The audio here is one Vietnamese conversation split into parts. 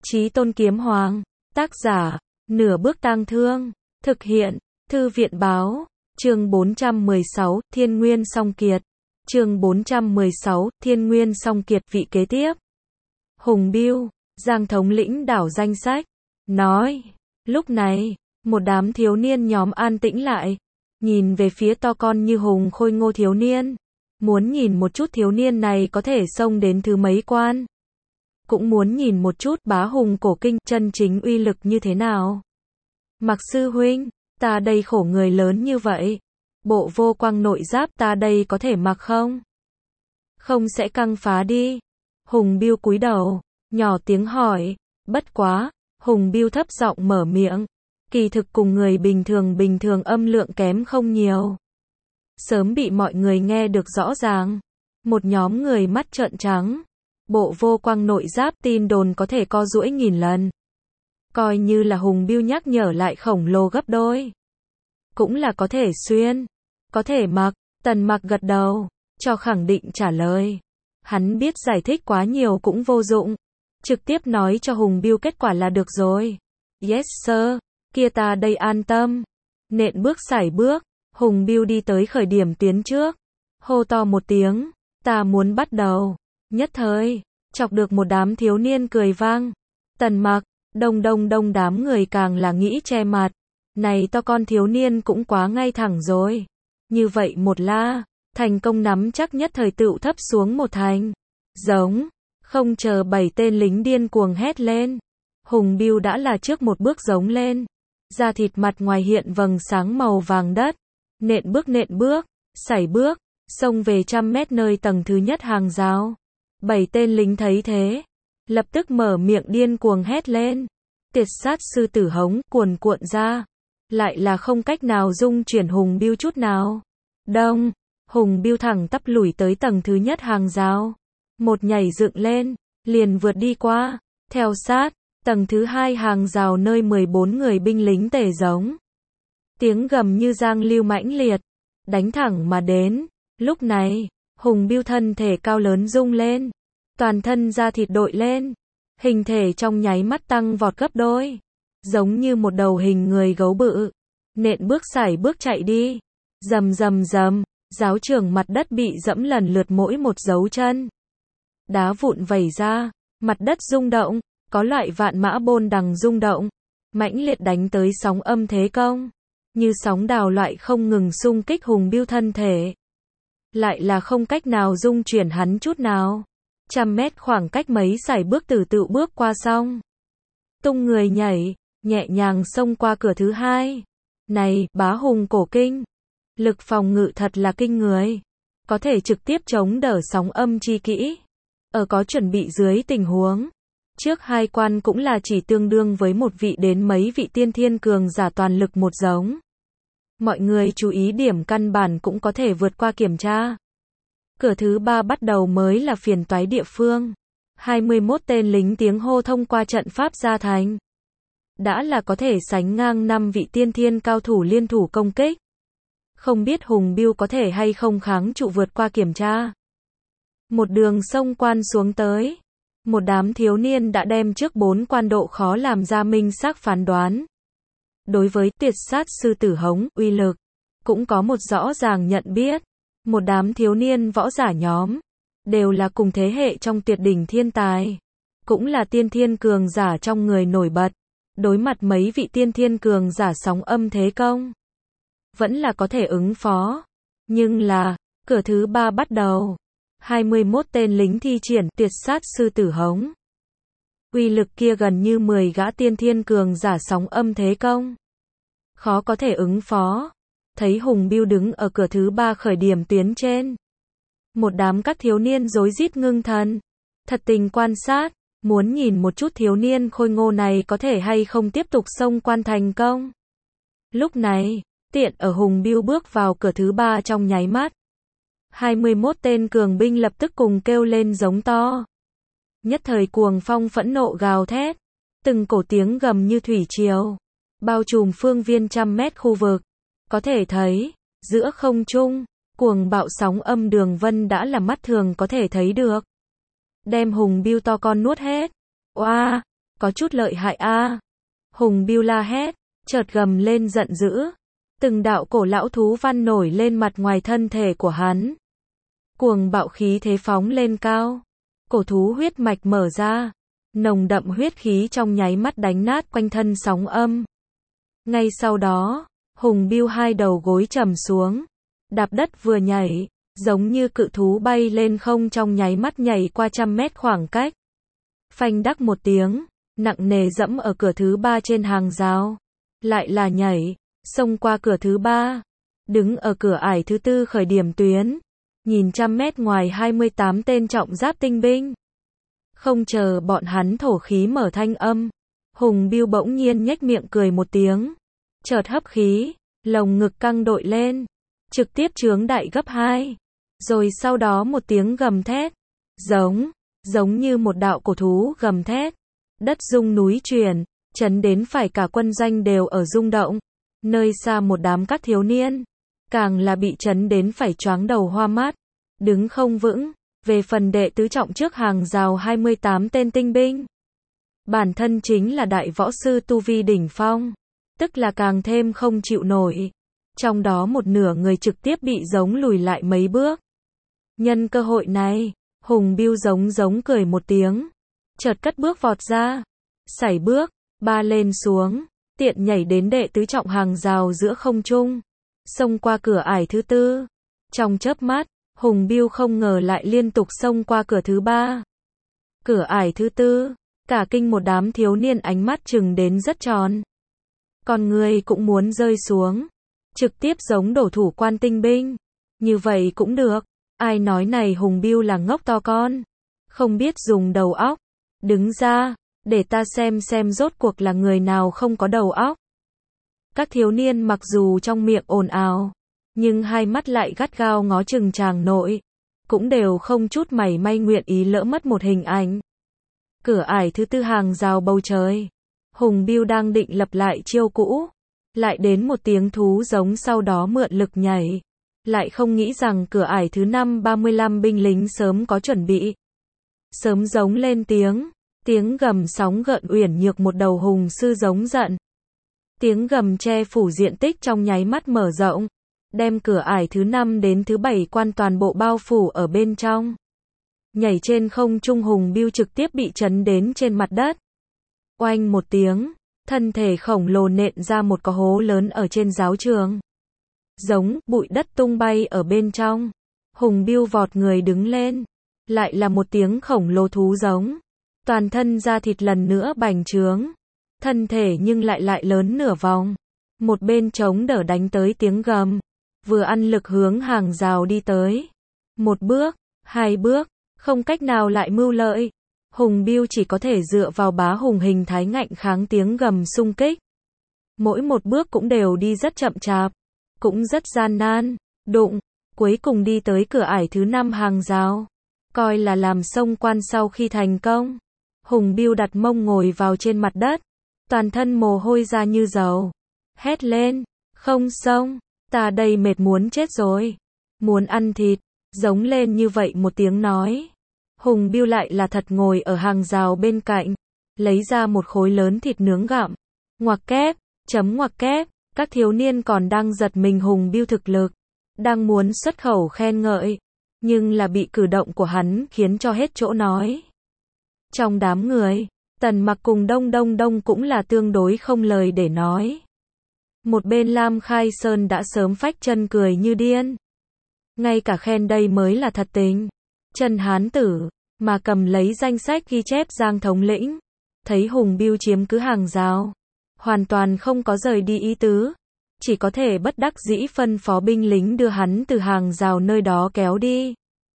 Chí Tôn Kiếm Hoàng. Tác giả, Nửa Bước Tang Thương. Thực hiện, Thư viện Báo. Chương 416, Thiên Nguyên Song Kiệt. Chương 416, Thiên Nguyên Song Kiệt vị kế tiếp. Hùng Biêu, Giang thống lĩnh đảo danh sách, nói. Lúc này, một đám thiếu niên nhóm an tĩnh lại, nhìn về phía to con như hùng khôi ngô thiếu niên. Muốn nhìn một chút thiếu niên này có thể xông đến thứ mấy quan. Cũng muốn nhìn một chút bá hùng cổ kinh chân chính uy lực như thế nào. Mặc sư huynh, ta đây khổ người lớn như vậy. Bộ vô quang nội giáp ta đây có thể mặc không? Không sẽ căng phá đi. Hùng Biêu cúi đầu, nhỏ tiếng hỏi. Bất quá, Hùng Biêu thấp giọng mở miệng. Kỳ thực cùng người bình thường âm lượng kém không nhiều. Sớm bị mọi người nghe được rõ ràng. Một nhóm người mắt trợn trắng. Bộ vô quang nội giáp tin đồn có thể co duỗi 1000 lần. Coi như là Hùng Biêu nhắc nhở lại khổng lồ gấp đôi. Cũng là có thể xuyên, có thể mặc. Tần Mặc gật đầu, cho khẳng định trả lời. Hắn biết giải thích quá nhiều cũng vô dụng. Trực tiếp nói cho Hùng Biêu kết quả là được rồi. Yes sir, kia ta đây an tâm. Nện bước sải bước, Hùng Biêu đi tới khởi điểm tuyến trước. Hô to một tiếng, ta muốn bắt đầu. Nhất thời, chọc được một đám thiếu niên cười vang. Tần Mặc, đông đám người càng là nghĩ che mặt. Này to con thiếu niên cũng quá ngay thẳng rồi. Như vậy một la, thành công nắm chắc nhất thời tựu thấp xuống một thành. Giống, không chờ 7 tên lính điên cuồng hét lên. Hùng Biêu đã là trước một bước giống lên. Da thịt mặt ngoài hiện vầng sáng màu vàng đất. Nện bước, sải bước, xông về 100 mét nơi tầng thứ nhất hàng rào. 7 tên lính thấy thế, lập tức mở miệng điên cuồng hét lên. Tiệt sát sư tử hống cuồn cuộn ra, lại là không cách nào dung chuyển Hùng Biêu chút nào. Đông, Hùng Biêu thẳng tắp lùi tới tầng thứ nhất hàng rào. Một nhảy dựng lên, liền vượt đi qua, theo sát, tầng thứ hai hàng rào nơi 14 người binh lính tề giống. Tiếng gầm như giang lưu mãnh liệt, đánh thẳng mà đến. Lúc này, Hùng Biêu thân thể cao lớn rung lên, toàn thân da thịt đội lên, hình thể trong nháy mắt tăng vọt gấp đôi, giống như một đầu hình người gấu bự, nện bước sải bước chạy đi, rầm, giáo trường mặt đất bị dẫm lần lượt mỗi một dấu chân. Đá vụn vẩy ra, mặt đất rung động, có loại vạn mã bôn đằng rung động, mãnh liệt đánh tới sóng âm thế công, như sóng đào loại không ngừng xung kích Hùng Biêu thân thể. Lại là không cách nào dung chuyển hắn chút nào. 100 mét khoảng cách mấy sải bước từ tự bước qua xong. Tung người nhảy, nhẹ nhàng xông qua cửa thứ hai. Này, bá hùng cổ kinh. Lực phòng ngự thật là kinh người. Có thể trực tiếp chống đỡ sóng âm chi kỹ. Ở có chuẩn bị dưới tình huống. Trước hai quan cũng là chỉ tương đương với một vị đến mấy vị tiên thiên cường giả toàn lực một giống. Mọi người chú ý điểm căn bản cũng có thể vượt qua kiểm tra. Cửa thứ ba bắt đầu mới là phiền toái địa phương. 21 tên lính tiếng hô thông qua trận pháp ra thành. Đã là có thể sánh ngang 5 vị tiên thiên cao thủ liên thủ công kích. Không biết Hùng Biêu có thể hay không kháng trụ vượt qua kiểm tra. Một đường sông quan xuống tới. Một đám thiếu niên đã đem trước 4 quan độ khó làm ra minh xác phán đoán. Đối với tiệt sát sư tử hống, uy lực, cũng có một rõ ràng nhận biết. Một đám thiếu niên võ giả nhóm, đều là cùng thế hệ trong tuyệt đỉnh thiên tài. Cũng là tiên thiên cường giả trong người nổi bật. Đối mặt mấy vị tiên thiên cường giả sóng âm thế công. Vẫn là có thể ứng phó. Nhưng là, cửa thứ ba bắt đầu. 21 tên lính thi triển tiệt sát sư tử hống. Uy lực kia gần như 10 gã tiên thiên cường giả sóng âm thế công. Khó có thể ứng phó. Thấy Hùng Biêu đứng ở cửa thứ ba khởi điểm tuyến trên. Một đám các thiếu niên rối rít ngưng thần. Thật tình quan sát, muốn nhìn một chút thiếu niên khôi ngô này có thể hay không tiếp tục xông quan thành công. Lúc này, tiện ở Hùng Biêu bước vào cửa thứ ba trong nháy mắt. 21 tên cường binh lập tức cùng kêu lên giống to. Nhất thời cuồng phong phẫn nộ gào thét. Từng cổ tiếng gầm như thủy triều. Bao trùm phương viên 100 mét khu vực. Có thể thấy, giữa không trung, cuồng bạo sóng âm đường vân đã là mắt thường có thể thấy được. Đem Hùng Biêu to con nuốt hết. Oa, có chút lợi hại a. Hùng Biêu la hét, chợt gầm lên giận dữ. Từng đạo cổ lão thú văn nổi lên mặt ngoài thân thể của hắn. Cuồng bạo khí thế phóng lên cao. Cổ thú huyết mạch mở ra. Nồng đậm huyết khí trong nháy mắt đánh nát quanh thân sóng âm. Ngay sau đó, Hùng Biêu hai đầu gối trầm xuống. Đạp đất vừa nhảy, giống như cự thú bay lên không trong nháy mắt nhảy qua 100 mét khoảng cách. Phanh đắc một tiếng, nặng nề dẫm ở cửa thứ 3 trên hàng rào. Lại là nhảy, xông qua cửa thứ 3. Đứng ở cửa ải thứ 4 khởi điểm tuyến. Nhìn 100 mét ngoài 28 tên trọng giáp tinh binh. Không chờ bọn hắn thổ khí mở thanh âm. Hùng Biêu bỗng nhiên nhếch miệng cười một tiếng. Chợt hấp khí, lồng ngực căng đội lên. Trực tiếp chướng đại gấp 2. Rồi sau đó một tiếng gầm thét. Giống như một đạo cổ thú gầm thét. Đất rung núi chuyển, chấn đến phải cả quân doanh đều ở rung động. Nơi xa một đám các thiếu niên, càng là bị chấn đến phải choáng đầu hoa mắt. Đứng không vững, về phần đệ tứ trọng trước hàng rào 28 tên tinh binh. Bản thân chính là đại võ sư tu vi đỉnh phong, tức là càng thêm không chịu nổi. Trong đó một nửa người trực tiếp bị giống lùi lại mấy bước. Nhân cơ hội này, Hùng Biêu giống cười một tiếng. Chợt cất bước vọt ra. Sải bước, 3 lên xuống. Tiện nhảy đến đệ tứ trọng hàng rào giữa không trung. Xông qua cửa ải thứ 4. Trong chớp mắt, Hùng Biêu không ngờ lại liên tục xông qua cửa thứ 3. Cửa ải thứ 4. Cả kinh một đám thiếu niên ánh mắt trừng đến rất tròn. Còn người cũng muốn rơi xuống. Trực tiếp giống đổ thủ quan tinh binh. Như vậy cũng được. Ai nói này Hùng Biêu là ngốc to con. Không biết dùng đầu óc. Đứng ra, để ta xem rốt cuộc là người nào không có đầu óc. Các thiếu niên mặc dù trong miệng ồn ào, nhưng hai mắt lại gắt gao ngó chừng chàng nội. Cũng đều không chút mảy may nguyện ý lỡ mất một hình ảnh. Cửa ải thứ 4 hàng rào bầu trời. Hùng Biêu đang định lập lại chiêu cũ. Lại đến một tiếng thú giống sau đó mượn lực nhảy. Lại không nghĩ rằng cửa ải thứ 5 35 binh lính sớm có chuẩn bị. Sớm giống lên tiếng gầm sóng gợn uyển nhược một đầu hùng sư giống giận. Tiếng gầm che phủ diện tích trong nháy mắt mở rộng, đem cửa ải thứ 5 đến thứ 7 quan toàn bộ bao phủ ở bên trong. Nhảy trên không trung Hùng Biêu trực tiếp bị chấn đến trên mặt đất. Oanh một tiếng, thân thể khổng lồ nện ra một cái hố lớn ở trên giáo trường. Giống, bụi đất tung bay ở bên trong. Hùng Biêu vọt người đứng lên. Lại là một tiếng khổng lồ thú giống. Toàn thân da thịt lần nữa bành trướng. Thân thể nhưng lại lớn nửa vòng. Một bên chống đỡ đánh tới tiếng gầm. Vừa ăn lực hướng hàng rào đi tới. Một bước, hai bước, không cách nào lại mưu lợi. Hùng Biêu chỉ có thể dựa vào bá hùng hình thái ngạnh kháng tiếng gầm xung kích. Mỗi một bước cũng đều đi rất chậm chạp. Cũng rất gian nan, đụng, cuối cùng đi tới cửa ải thứ 5 hàng rào. Coi là làm xông quan sau khi thành công. Hùng Biêu đặt mông ngồi vào trên mặt đất. Toàn thân mồ hôi ra như dầu. Hét lên, không xông, ta đây mệt muốn chết rồi. Muốn ăn thịt, giống lên như vậy một tiếng nói. Hùng Biêu lại là thật ngồi ở hàng rào bên cạnh. Lấy ra một khối lớn thịt nướng gặm. Ngoặc kép, ngoặc kép. Các thiếu niên còn đang giật mình Hùng Biêu thực lực. Đang muốn xuất khẩu khen ngợi. Nhưng là bị cử động của hắn khiến cho hết chỗ nói. Trong đám người, Tần Mặc cùng Đông cũng là tương đối không lời để nói. Một bên Lam Khai Sơn đã sớm phách chân cười như điên. Ngay cả khen đây mới là thật tình. Trần Hán Tử, mà cầm lấy danh sách ghi chép Giang thống lĩnh. Thấy Hùng Biêu chiếm cứ hàng rào. Hoàn toàn không có rời đi ý tứ. Chỉ có thể bất đắc dĩ phân phó binh lính đưa hắn từ hàng rào nơi đó kéo đi.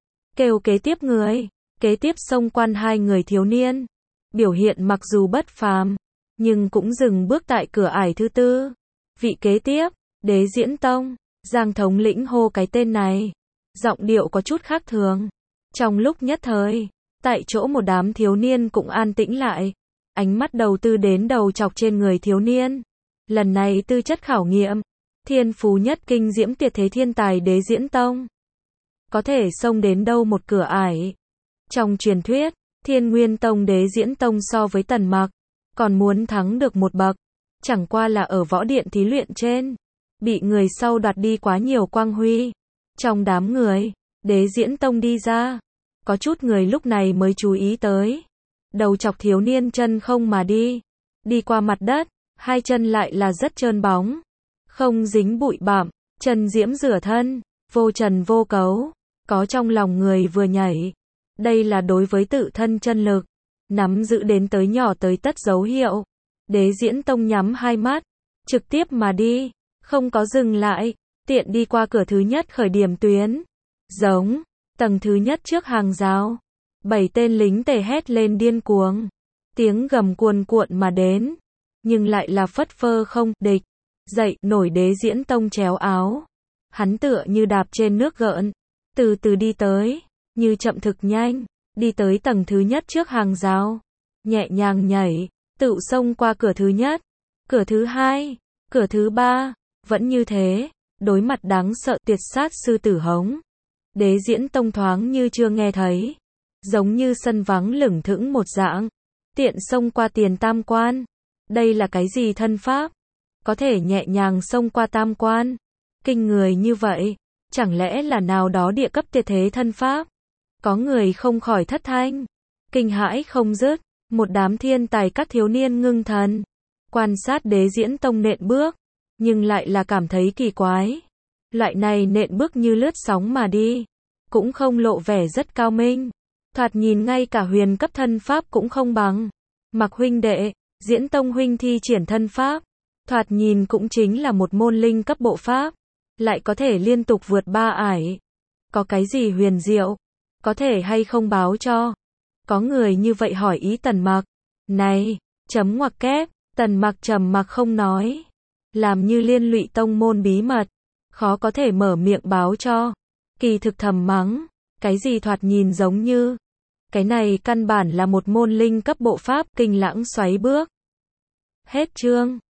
Kêu kế tiếp người. Kế tiếp xông quan 2 người thiếu niên. Biểu hiện mặc dù bất phàm. Nhưng cũng dừng bước tại cửa ải thứ 4. Vị kế tiếp, Đế Diễn Tông. Giang thống lĩnh hô cái tên này. Giọng điệu có chút khác thường. Trong lúc nhất thời, tại chỗ một đám thiếu niên cũng an tĩnh lại. Ánh mắt đầu tư đến đầu chọc trên người thiếu niên. Lần này tư chất khảo nghiệm. Thiên phú nhất kinh diễm tuyệt thế thiên tài Đế Diễn Tông. Có thể xông đến đâu một cửa ải. Trong truyền thuyết, Thiên Nguyên Tông Đế Diễn Tông so với Tần Mặc. còn muốn thắng được một bậc. Chẳng qua là ở võ điện thí luyện trên, bị người sau đoạt đi quá nhiều quang huy. Trong đám người, Đế Diễn Tông đi ra, có chút người lúc này mới chú ý tới. Đầu chọc thiếu niên chân không mà đi qua mặt đất, hai chân lại là rất trơn bóng, không dính bụi bặm, chân diễm rửa thân, vô trần vô cấu, có trong lòng người vừa nhảy. Đây là đối với tự thân chân lực, nắm giữ đến tới nhỏ tới tất dấu hiệu. Đế Diễn Tông nhắm hai mắt, trực tiếp mà đi, không có dừng lại, tiện đi qua cửa thứ nhất khởi điểm tuyến. Giống, tầng thứ nhất trước hàng rào, 7 tên lính tề hét lên điên cuồng, tiếng gầm cuồn cuộn mà đến, nhưng lại là phất phơ không địch. Dậy, nổi Đế Diễn Tông chéo áo, hắn tựa như đạp trên nước gợn, từ từ đi tới, như chậm thực nhanh, đi tới tầng thứ nhất trước hàng rào, nhẹ nhàng nhảy, tự xông qua cửa thứ nhất, cửa thứ hai, cửa thứ ba, vẫn như thế, đối mặt đáng sợ tuyệt sát sư tử hống. Đế Diễn Tông thoáng như chưa nghe thấy, giống như sân vắng lửng thững một dạng, tiện xông qua tiền tam quan. Đây là cái gì thân pháp? Có thể nhẹ nhàng xông qua tam quan, kinh người như vậy, chẳng lẽ là nào đó địa cấp tuyệt thế thân pháp? Có người không khỏi thất thanh, kinh hãi không dứt. Một đám thiên tài các thiếu niên ngưng thần, quan sát Đế Diễn Tông nện bước, nhưng lại là cảm thấy kỳ quái. Loại này nện bước như lướt sóng mà đi, cũng không lộ vẻ rất cao minh, thoạt nhìn ngay cả huyền cấp thân pháp cũng không bằng. Mặc huynh đệ, Diễn Tông huynh thi triển thân pháp, thoạt nhìn cũng chính là một môn linh cấp bộ pháp, lại có thể liên tục vượt 3 ải. Có cái gì huyền diệu, có thể hay không báo cho? Có người như vậy hỏi ý Tần Mặc. Này, chấm ngoặc kép, Tần Mặc trầm mặc không nói, làm như liên lụy tông môn bí mật, khó có thể mở miệng báo cho. Kỳ thực thầm mắng, cái gì thoạt nhìn giống như, cái này căn bản là một môn linh cấp bộ pháp, Kinh Lãng Xoáy Bước. Hết chương.